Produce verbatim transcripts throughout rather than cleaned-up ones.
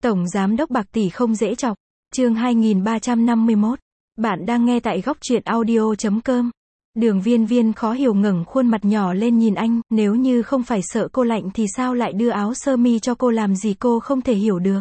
Tổng Giám đốc bạc tỷ không dễ chọc. Chương hai nghìn ba trăm năm mươi mốt. Bạn đang nghe tại góc truyện audio chấm com. Đường Viên Viên khó hiểu ngẩng khuôn mặt nhỏ lên nhìn anh, nếu như không phải sợ cô lạnh thì sao lại đưa áo sơ mi cho cô làm gì cô không thể hiểu được.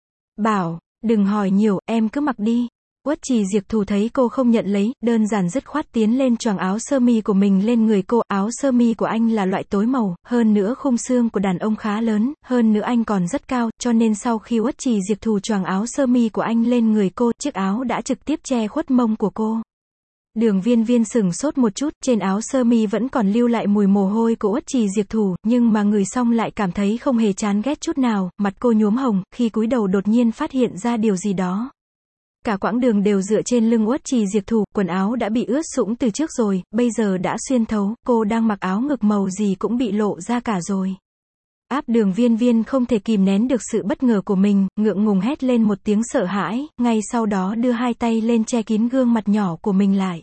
Bảo, đừng hỏi nhiều, em cứ mặc đi. Uất Trì Diệp Thù thấy cô không nhận lấy, đơn giản dứt khoát tiến lên choàng áo sơ mi của mình lên người cô. Áo sơ mi của anh là loại tối màu, hơn nữa khung xương của đàn ông khá lớn, hơn nữa anh còn rất cao, cho nên sau khi Uất Trì Diệp Thù choàng áo sơ mi của anh lên người cô, chiếc áo đã trực tiếp che khuất mông của cô. Đường Viên Viên sửng sốt một chút, trên áo sơ mi vẫn còn lưu lại mùi mồ hôi của Uất Trì Diệp Thù, nhưng mà ngửi xong lại cảm thấy không hề chán ghét chút nào, mặt cô nhuốm hồng, khi cúi đầu đột nhiên phát hiện ra điều gì đó. Cả quãng đường đều dựa trên lưng Uất Trì Diệp Thù, quần áo đã bị ướt sũng từ trước rồi, bây giờ đã xuyên thấu, cô đang mặc áo ngực màu gì cũng bị lộ ra cả rồi. Áp Đường Viên Viên không thể kìm nén được sự bất ngờ của mình, ngượng ngùng hét lên một tiếng sợ hãi, ngay sau đó đưa hai tay lên che kín gương mặt nhỏ của mình lại.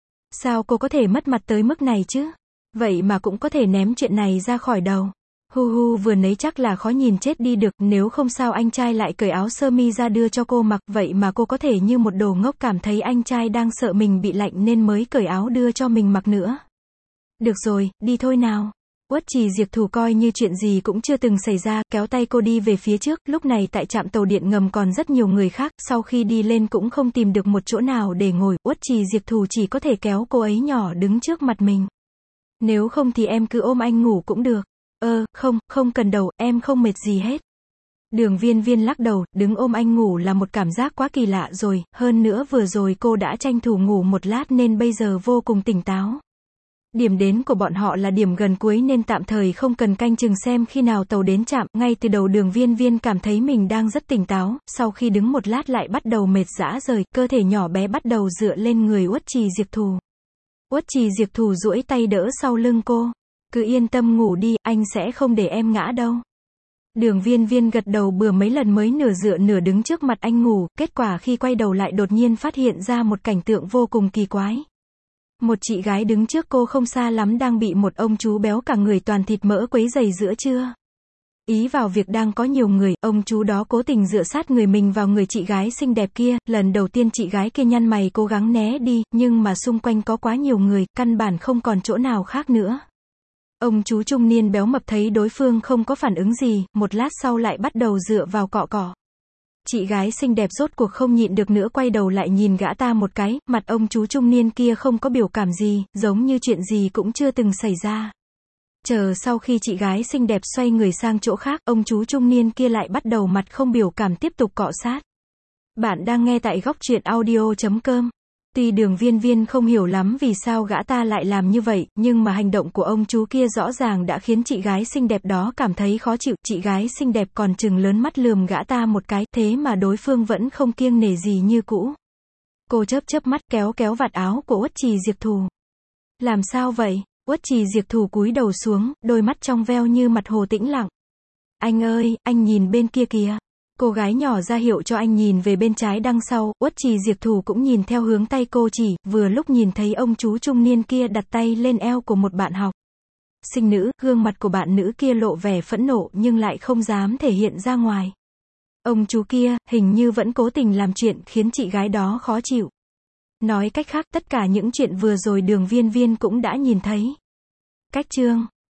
Sao cô có thể mất mặt tới mức này chứ? Vậy mà cũng có thể ném chuyện này ra khỏi đầu. Hu hu, vừa nấy chắc là khó nhìn chết đi được, nếu không sao anh trai lại cởi áo sơ mi ra đưa cho cô mặc, vậy mà cô có thể như một đồ ngốc cảm thấy anh trai đang sợ mình bị lạnh nên mới cởi áo đưa cho mình mặc nữa. Được rồi, đi thôi nào. Uất Trì Diệp Thù coi như chuyện gì cũng chưa từng xảy ra, kéo tay cô đi về phía trước. Lúc này tại trạm tàu điện ngầm còn rất nhiều người khác, sau khi đi lên cũng không tìm được một chỗ nào để ngồi, Uất Trì Diệp Thù chỉ có thể kéo cô ấy nhỏ đứng trước mặt mình. Nếu không thì em cứ ôm anh ngủ cũng được. Ơ, không, không cần đâu, em không mệt gì hết. Đường Viên Viên lắc đầu, đứng ôm anh ngủ là một cảm giác quá kỳ lạ rồi, hơn nữa vừa rồi cô đã tranh thủ ngủ một lát nên bây giờ vô cùng tỉnh táo. Điểm đến của bọn họ là điểm gần cuối nên tạm thời không cần canh chừng xem khi nào tàu đến trạm, ngay từ đầu Đường Viên Viên cảm thấy mình đang rất tỉnh táo, sau khi đứng một lát lại bắt đầu mệt rã rời, cơ thể nhỏ bé bắt đầu dựa lên người Uất Trì Diệp Thù. Uất Trì Diệp Thù duỗi tay đỡ sau lưng cô. Cứ yên tâm ngủ đi, anh sẽ không để em ngã đâu. Đường Viên Viên gật đầu bừa mấy lần mới nửa dựa nửa đứng trước mặt anh ngủ, kết quả khi quay đầu lại đột nhiên phát hiện ra một cảnh tượng vô cùng kỳ quái. Một chị gái đứng trước cô không xa lắm đang bị một ông chú béo cả người toàn thịt mỡ quấy rầy giữa trưa. Ý vào việc đang có nhiều người, ông chú đó cố tình dựa sát người mình vào người chị gái xinh đẹp kia, lần đầu tiên chị gái kia nhăn mày cố gắng né đi, nhưng mà xung quanh có quá nhiều người, căn bản không còn chỗ nào khác nữa. Ông chú trung niên béo mập thấy đối phương không có phản ứng gì, một lát sau lại bắt đầu dựa vào cọ cọ. Chị gái xinh đẹp rốt cuộc không nhịn được nữa quay đầu lại nhìn gã ta một cái, mặt ông chú trung niên kia không có biểu cảm gì, giống như chuyện gì cũng chưa từng xảy ra. Chờ sau khi chị gái xinh đẹp xoay người sang chỗ khác, ông chú trung niên kia lại bắt đầu mặt không biểu cảm tiếp tục cọ sát. Bạn đang nghe tại góc truyện audio chấm com. Tuy Đường Viên Viên không hiểu lắm vì sao gã ta lại làm như vậy, nhưng mà hành động của ông chú kia rõ ràng đã khiến chị gái xinh đẹp đó cảm thấy khó chịu. Chị gái xinh đẹp còn trừng lớn mắt lườm gã ta một cái, thế mà đối phương vẫn không kiêng nể gì như cũ. Cô chớp chớp mắt kéo kéo vạt áo của Uất Trì Diệp Thù. Làm sao vậy? Uất Trì Diệp Thù cúi đầu xuống, đôi mắt trong veo như mặt hồ tĩnh lặng. Anh ơi, anh nhìn bên kia kìa. Cô gái nhỏ ra hiệu cho anh nhìn về bên trái đằng sau, Uất Trì Diệp Thù cũng nhìn theo hướng tay cô chỉ, vừa lúc nhìn thấy ông chú trung niên kia đặt tay lên eo của một bạn học. Sinh nữ, gương mặt của bạn nữ kia lộ vẻ phẫn nộ nhưng lại không dám thể hiện ra ngoài. Ông chú kia, hình như vẫn cố tình làm chuyện khiến chị gái đó khó chịu. Nói cách khác, tất cả những chuyện vừa rồi Đường Viên Viên cũng đã nhìn thấy. Cách chương